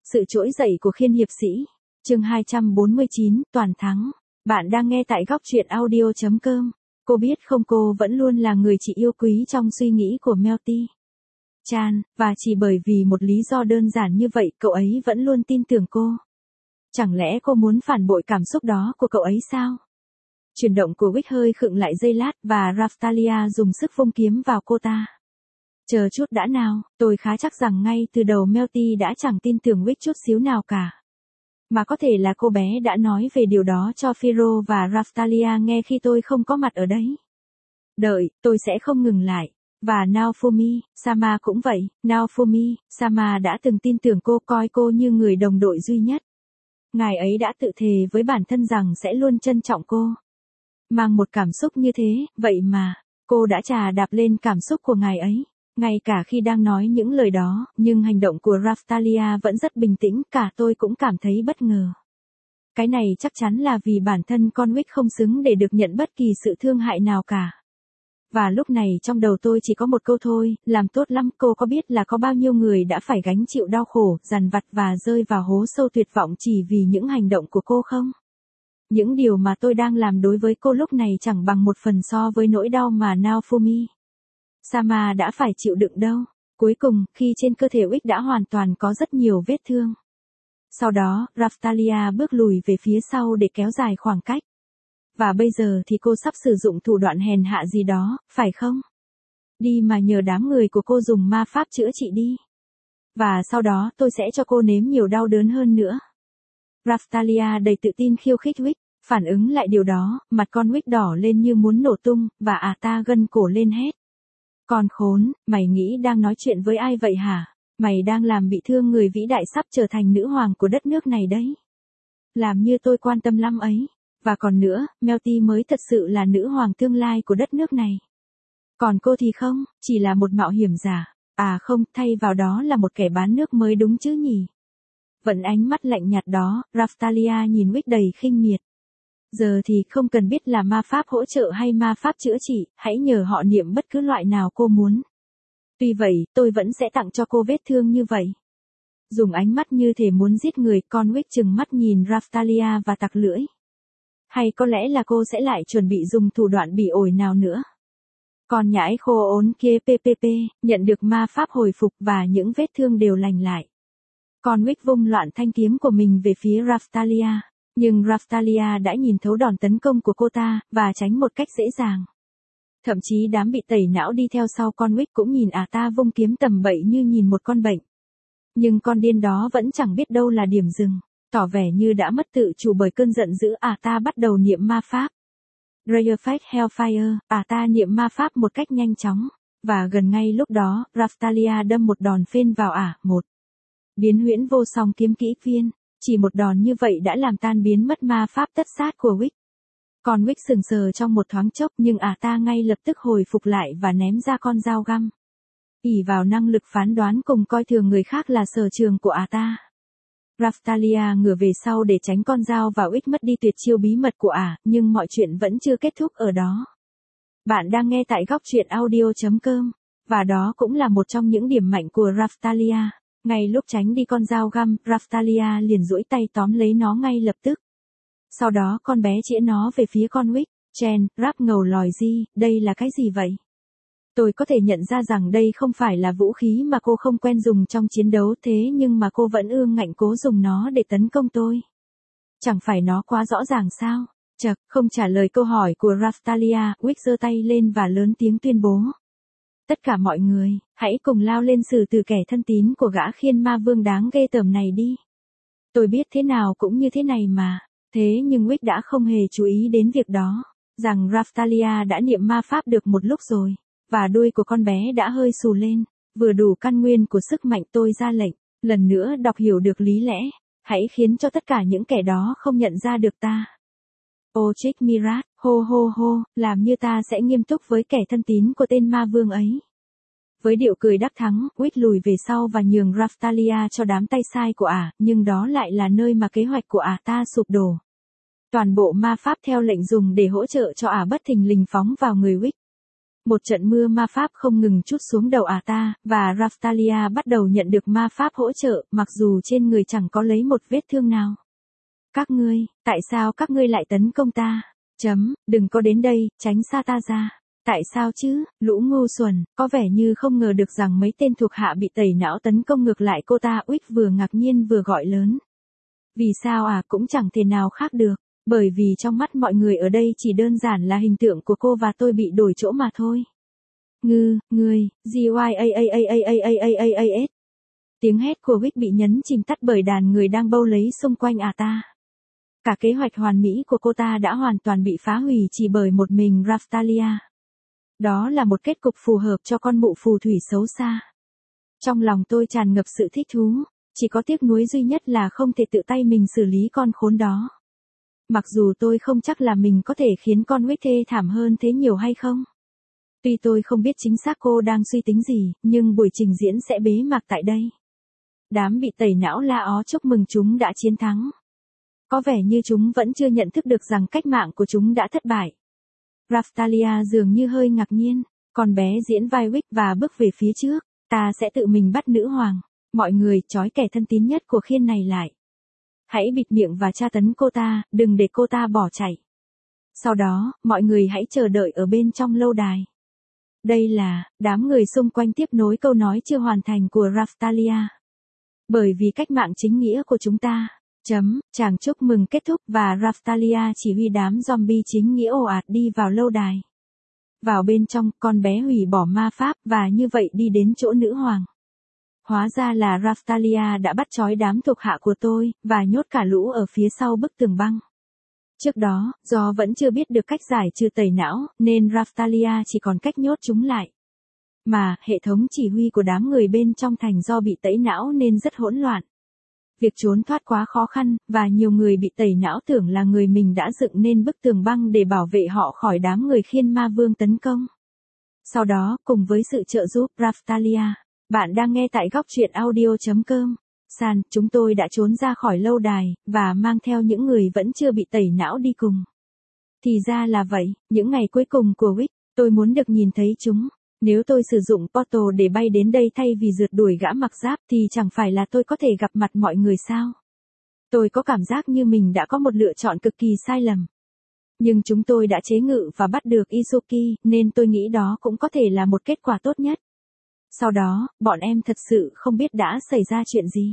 Sự trỗi dậy của Khiên hiệp sĩ. Chương 249, toàn thắng. Bạn đang nghe tại góc truyện audio.com. Cô biết không, cô vẫn luôn là người chị yêu quý trong suy nghĩ của Melty Chan, và chỉ bởi vì một lý do đơn giản như vậy cậu ấy vẫn luôn tin tưởng cô. Chẳng lẽ cô muốn phản bội cảm xúc đó của cậu ấy sao? Chuyển động của Wick hơi khựng lại giây lát và Raphtalia dùng sức vung kiếm vào cô ta. Chờ chút đã nào, tôi khá chắc rằng ngay từ đầu Melty đã chẳng tin tưởng Wick chút xíu nào cả. Mà có thể là cô bé đã nói về điều đó cho Firo và Raphtalia nghe khi tôi không có mặt ở đấy. Đợi, tôi sẽ không ngừng lại. Và Naofumi, Sama cũng vậy, Naofumi, Sama đã từng tin tưởng cô, coi cô như người đồng đội duy nhất. Ngài ấy đã tự thề với bản thân rằng sẽ luôn trân trọng cô. Mang một cảm xúc như thế, vậy mà, cô đã chà đạp lên cảm xúc của ngài ấy. Ngay cả khi đang nói những lời đó, nhưng hành động của Raphtalia vẫn rất bình tĩnh, cả tôi cũng cảm thấy bất ngờ. Cái này chắc chắn là vì bản thân con Wick không xứng để được nhận bất kỳ sự thương hại nào cả. Và lúc này trong đầu tôi chỉ có một câu thôi, làm tốt lắm. Cô có biết là có bao nhiêu người đã phải gánh chịu đau khổ, dằn vặt và rơi vào hố sâu tuyệt vọng chỉ vì những hành động của cô không? Những điều mà tôi đang làm đối với cô lúc này chẳng bằng một phần so với nỗi đau mà Naofumi Sama đã phải chịu đựng đâu. Cuối cùng, khi trên cơ thể Wick đã hoàn toàn có rất nhiều vết thương. Sau đó, Raphtalia bước lùi về phía sau để kéo dài khoảng cách. Và bây giờ thì cô sắp sử dụng thủ đoạn hèn hạ gì đó, phải không? Đi mà nhờ đám người của cô dùng ma pháp chữa trị đi. Và sau đó tôi sẽ cho cô nếm nhiều đau đớn hơn nữa. Raphtalia đầy tự tin khiêu khích Wick. Phản ứng lại điều đó, mặt con Wick đỏ lên như muốn nổ tung, và ta gân cổ lên hét. Con khốn, mày nghĩ đang nói chuyện với ai vậy hả? Mày đang làm bị thương người vĩ đại sắp trở thành nữ hoàng của đất nước này đấy. Làm như tôi quan tâm lắm ấy. Và còn nữa, Melty mới thật sự là nữ hoàng tương lai của đất nước này. Còn cô thì không, chỉ là một mạo hiểm giả. À không, thay vào đó là một kẻ bán nước mới đúng chứ nhỉ? Vẫn ánh mắt lạnh nhạt đó, Raphtalia nhìn Wick đầy khinh miệt. Giờ thì không cần biết là ma pháp hỗ trợ hay ma pháp chữa trị, hãy nhờ họ niệm bất cứ loại nào cô muốn. Tuy vậy, tôi vẫn sẽ tặng cho cô vết thương như vậy. Dùng ánh mắt như thể muốn giết người, con Wick trừng mắt nhìn Raphtalia và tặc lưỡi. Hay có lẽ là cô sẽ lại chuẩn bị dùng thủ đoạn bỉ ổi nào nữa. Con nhãi khô ốn kia PPP, nhận được ma pháp hồi phục và những vết thương đều lành lại. Con Wick vung loạn thanh kiếm của mình về phía Raphtalia. Nhưng Raphtalia đã nhìn thấu đòn tấn công của cô ta, và tránh một cách dễ dàng. Thậm chí đám bị tẩy não đi theo sau con Wick cũng nhìn ta vung kiếm tầm bậy như nhìn một con bệnh. Nhưng con điên đó vẫn chẳng biết đâu là điểm dừng, tỏ vẻ như đã mất tự chủ bởi cơn giận dữ. Ta bắt đầu niệm ma pháp. Rayerfight Hellfire, ta niệm ma pháp một cách nhanh chóng. Và gần ngay lúc đó, Raphtalia đâm một đòn phên vào một biến huyễn vô song kiếm kỹ phiên. Chỉ một đòn như vậy đã làm tan biến mất ma pháp tất sát của Wick. Còn Wick sừng sờ trong một thoáng chốc, nhưng ta ngay lập tức hồi phục lại và ném ra con dao găm. Ỷ vào năng lực phán đoán cùng coi thường người khác là sở trường của ta. Raphtalia ngửa về sau để tránh con dao và Wick mất đi tuyệt chiêu bí mật của nhưng mọi chuyện vẫn chưa kết thúc ở đó. Bạn đang nghe tại góc truyện audio.com, và đó cũng là một trong những điểm mạnh của Raphtalia. Ngay lúc tránh đi con dao găm, Raphtalia liền duỗi tay tóm lấy nó ngay lập tức. Sau đó con bé chĩa nó về phía con Wick. Chen, rap ngầu lòi gì, đây là cái gì vậy? Tôi có thể nhận ra rằng đây không phải là vũ khí mà cô không quen dùng trong chiến đấu, thế nhưng mà cô vẫn ương ngạnh cố dùng nó để tấn công tôi. Chẳng phải nó quá rõ ràng sao? Chậc, không trả lời câu hỏi của Raphtalia, Wick giơ tay lên và lớn tiếng tuyên bố. Tất cả mọi người, hãy cùng lao lên xử tử kẻ thân tín của gã khiên ma vương đáng ghê tởm này đi. Tôi biết thế nào cũng như thế này mà. Thế nhưng Wick đã không hề chú ý đến việc đó. Rằng Raphtalia đã niệm ma pháp được một lúc rồi. Và đuôi của con bé đã hơi xù lên. Vừa đủ căn nguyên của sức mạnh. Tôi ra lệnh. Lần nữa đọc hiểu được lý lẽ. Hãy khiến cho tất cả những kẻ đó không nhận ra được ta. Ô Trích Mirat, hô hô hô, làm như ta sẽ nghiêm túc với kẻ thân tín của tên ma vương ấy. Với điệu cười đắc thắng, Wick lùi về sau và nhường Raphtalia cho đám tay sai của nhưng đó lại là nơi mà kế hoạch của ta sụp đổ. Toàn bộ ma pháp theo lệnh dùng để hỗ trợ cho bất thình lình phóng vào người Wick. Một trận mưa ma pháp không ngừng trút xuống đầu ta, và Raftalia bắt đầu nhận được ma pháp hỗ trợ, mặc dù trên người chẳng có lấy một vết thương nào. Các ngươi, tại sao các ngươi lại tấn công ta? Đừng có đến đây, tránh xa ta ra. Tại sao chứ, lũ ngu xuẩn, có vẻ như không ngờ được rằng mấy tên thuộc hạ bị tẩy não tấn công ngược lại cô ta. Uýt vừa ngạc nhiên vừa gọi lớn. Vì sao à, cũng chẳng thể nào khác được, bởi vì trong mắt mọi người ở đây chỉ đơn giản là hình tượng của cô và tôi bị đổi chỗ mà thôi. Ngươi, GYAAAAAAAAAS. Tiếng hét của Wick bị nhấn chìm tắt bởi đàn người đang bâu lấy xung quanh ta. Cả kế hoạch hoàn mỹ của cô ta đã hoàn toàn bị phá hủy chỉ bởi một mình Raftalia. Đó là một kết cục phù hợp cho con mụ phù thủy xấu xa. Trong lòng tôi tràn ngập sự thích thú, chỉ có tiếc nuối duy nhất là không thể tự tay mình xử lý con khốn đó. Mặc dù tôi không chắc là mình có thể khiến con Wick thê thảm hơn thế nhiều hay không. Tuy tôi không biết chính xác cô đang suy tính gì, nhưng buổi trình diễn sẽ bế mạc tại đây. Đám bị tẩy não la ó chúc mừng chúng đã chiến thắng. Có vẻ như chúng vẫn chưa nhận thức được rằng cách mạng của chúng đã thất bại. Raftalia dường như hơi ngạc nhiên, con bé diễn vai Wick và bước về phía trước. Ta sẽ tự mình bắt nữ hoàng. Mọi người trói kẻ thân tín nhất của khiên này lại. Hãy bịt miệng và tra tấn cô ta, đừng để cô ta bỏ chạy. Sau đó, mọi người hãy chờ đợi ở bên trong lâu đài. Đây là, đám người xung quanh tiếp nối câu nói chưa hoàn thành của Raftalia. Bởi vì cách mạng chính nghĩa của chúng ta. Chàng chúc mừng kết thúc và Raftalia chỉ huy đám zombie chính nghĩa ồ ạt đi vào lâu đài. Vào bên trong, con bé hủy bỏ ma pháp và như vậy đi đến chỗ nữ hoàng. Hóa ra là Raftalia đã bắt trói đám thuộc hạ của tôi, và nhốt cả lũ ở phía sau bức tường băng. Trước đó, do vẫn chưa biết được cách giải trừ tẩy não, nên Raftalia chỉ còn cách nhốt chúng lại. Mà, hệ thống chỉ huy của đám người bên trong thành do bị tẩy não nên rất hỗn loạn. Việc trốn thoát quá khó khăn, và nhiều người bị tẩy não tưởng là người mình đã dựng nên bức tường băng để bảo vệ họ khỏi đám người khiên ma vương tấn công. Sau đó, cùng với sự trợ giúp Raftalia, bạn đang nghe tại góc truyện audio.com. Chúng tôi đã trốn ra khỏi lâu đài, và mang theo những người vẫn chưa bị tẩy não đi cùng. Thì ra là vậy, những ngày cuối cùng của Wick, tôi muốn được nhìn thấy chúng. Nếu tôi sử dụng portal để bay đến đây thay vì rượt đuổi gã mặc giáp thì chẳng phải là tôi có thể gặp mặt mọi người sao? Tôi có cảm giác như mình đã có một lựa chọn cực kỳ sai lầm. Nhưng chúng tôi đã chế ngự và bắt được Izuki, nên tôi nghĩ đó cũng có thể là một kết quả tốt nhất. Sau đó, bọn em thật sự không biết đã xảy ra chuyện gì.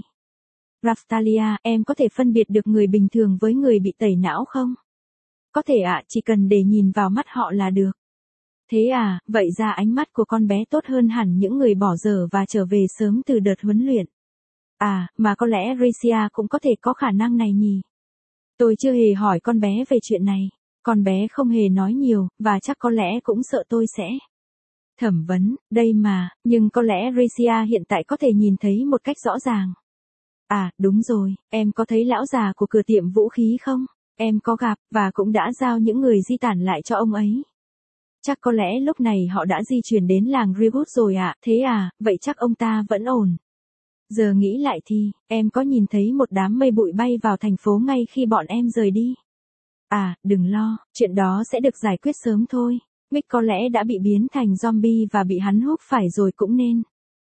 Raftalia, em có thể phân biệt được người bình thường với người bị tẩy não không? Có thể ạ, chỉ cần để nhìn vào mắt họ là được. Thế à, vậy ra ánh mắt của con bé tốt hơn hẳn những người bỏ dở và trở về sớm từ đợt huấn luyện. À, mà có lẽ Ricia cũng có thể có khả năng này nhỉ? Tôi chưa hề hỏi con bé về chuyện này. Con bé không hề nói nhiều, và chắc có lẽ cũng sợ tôi sẽ thẩm vấn, đây mà, nhưng có lẽ Ricia hiện tại có thể nhìn thấy một cách rõ ràng. À, đúng rồi, em có thấy lão già của cửa tiệm vũ khí không? Em có gặp, và cũng đã giao những người di tản lại cho ông ấy. Chắc có lẽ lúc này họ đã di chuyển đến làng Reboot rồi ạ, thế à, vậy chắc ông ta vẫn ổn. Giờ nghĩ lại thì, em có nhìn thấy một đám mây bụi bay vào thành phố ngay khi bọn em rời đi. À, đừng lo, chuyện đó sẽ được giải quyết sớm thôi. Mick có lẽ đã bị biến thành zombie và bị hắn húc phải rồi cũng nên.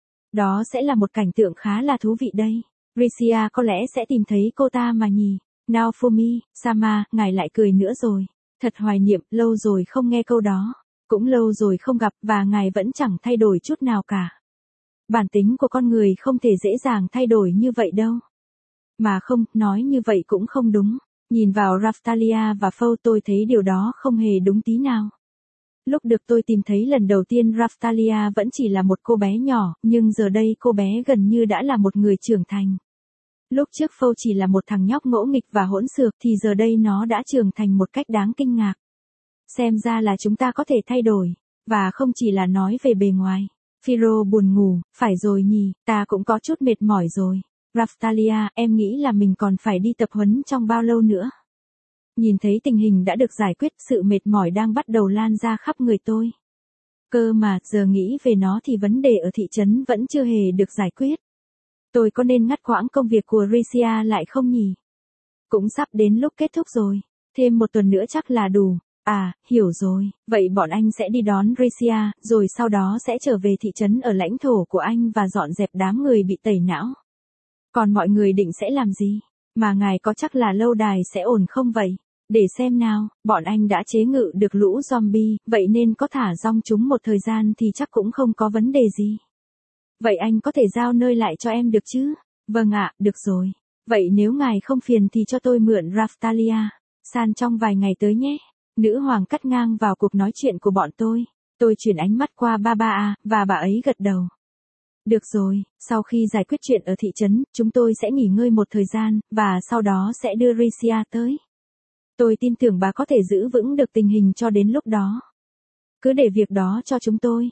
Đó sẽ là một cảnh tượng khá là thú vị đây. Ricia có lẽ sẽ tìm thấy cô ta mà nhỉ. Naofumi, Sama, ngài lại cười nữa rồi. Thật hoài niệm, lâu rồi không nghe câu đó. Cũng lâu rồi không gặp và ngài vẫn chẳng thay đổi chút nào cả. Bản tính của con người không thể dễ dàng thay đổi như vậy đâu. Mà không, nói như vậy cũng không đúng. Nhìn vào Raftalia và Fâu tôi thấy điều đó không hề đúng tí nào. Lúc được tôi tìm thấy lần đầu tiên Raftalia vẫn chỉ là một cô bé nhỏ, nhưng giờ đây cô bé gần như đã là một người trưởng thành. Lúc trước Fâu chỉ là một thằng nhóc ngỗ nghịch và hỗn xược thì giờ đây nó đã trưởng thành một cách đáng kinh ngạc. Xem ra là chúng ta có thể thay đổi, và không chỉ là nói về bề ngoài. Phiro buồn ngủ, phải rồi nhỉ, ta cũng có chút mệt mỏi rồi. Raftalia, em nghĩ là mình còn phải đi tập huấn trong bao lâu nữa? Nhìn thấy tình hình đã được giải quyết, sự mệt mỏi đang bắt đầu lan ra khắp người tôi. Cơ mà, giờ nghĩ về nó thì vấn đề ở thị trấn vẫn chưa hề được giải quyết. Tôi có nên ngắt quãng công việc của Ricia lại không nhỉ? Cũng sắp đến lúc kết thúc rồi, thêm một tuần nữa chắc là đủ. À, hiểu rồi, vậy bọn anh sẽ đi đón Gracia, rồi sau đó sẽ trở về thị trấn ở lãnh thổ của anh và dọn dẹp đám người bị tẩy não. Còn mọi người định sẽ làm gì? Mà ngài có chắc là lâu đài sẽ ổn không vậy? Để xem nào, bọn anh đã chế ngự được lũ zombie, vậy nên có thả rong chúng một thời gian thì chắc cũng không có vấn đề gì. Vậy anh có thể giao nơi lại cho em được chứ? Vâng ạ, được rồi. Vậy nếu ngài không phiền thì cho tôi mượn Raftalia San trong vài ngày tới nhé. Nữ hoàng cắt ngang vào cuộc nói chuyện của bọn tôi. Tôi chuyển ánh mắt qua Baba và bà ấy gật đầu. Được rồi, sau khi giải quyết chuyện ở thị trấn, chúng tôi sẽ nghỉ ngơi một thời gian, và sau đó sẽ đưa Gracia tới. Tôi tin tưởng bà có thể giữ vững được tình hình cho đến lúc đó. Cứ để việc đó cho chúng tôi.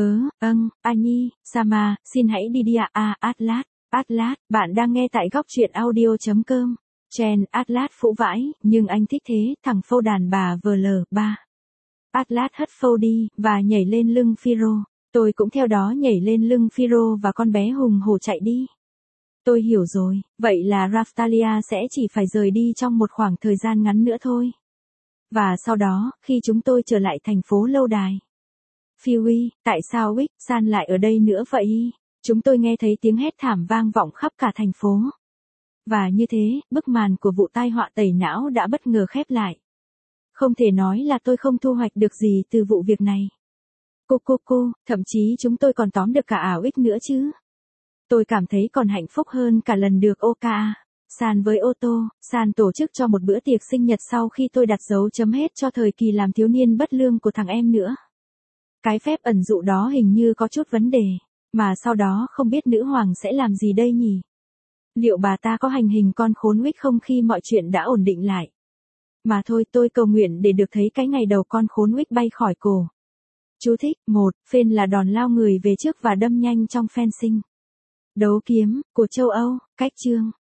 Annie, Sama, xin hãy đi đi ạ. Atlas, bạn đang nghe tại góc truyện audio.com. Chen, Atlas phũ vãi, nhưng anh thích thế, thằng phâu đàn bà VL3. Atlas hất phâu đi, và nhảy lên lưng Phiro. Tôi cũng theo đó nhảy lên lưng Phiro và con bé hùng hổ chạy đi. Tôi hiểu rồi, vậy là Raftalia sẽ chỉ phải rời đi trong một khoảng thời gian ngắn nữa thôi. Và sau đó, khi chúng tôi trở lại thành phố lâu đài. Phoebe, tại sao Wick San lại ở đây nữa vậy? Chúng tôi nghe thấy tiếng hét thảm vang vọng khắp cả thành phố. Và như thế, bức màn của vụ tai họa tẩy não đã bất ngờ khép lại. Không thể nói là tôi không thu hoạch được gì từ vụ việc này. Cô, thậm chí chúng tôi còn tóm được cả ảo ích nữa chứ. Tôi cảm thấy còn hạnh phúc hơn cả lần được Oka San với Otto San tổ chức cho một bữa tiệc sinh nhật sau khi tôi đặt dấu chấm hết cho thời kỳ làm thiếu niên bất lương của thằng em nữa. Cái phép ẩn dụ đó hình như có chút vấn đề, mà sau đó không biết nữ hoàng sẽ làm gì đây nhỉ? Liệu bà ta có hành hình con khốn Wick không khi mọi chuyện đã ổn định lại? Mà thôi, tôi cầu nguyện để được thấy cái ngày đầu con khốn Wick bay khỏi cổ. Chú thích, 1, phên là đòn lao người về trước và đâm nhanh trong fencing. Đấu kiếm, của châu Âu, cách chương.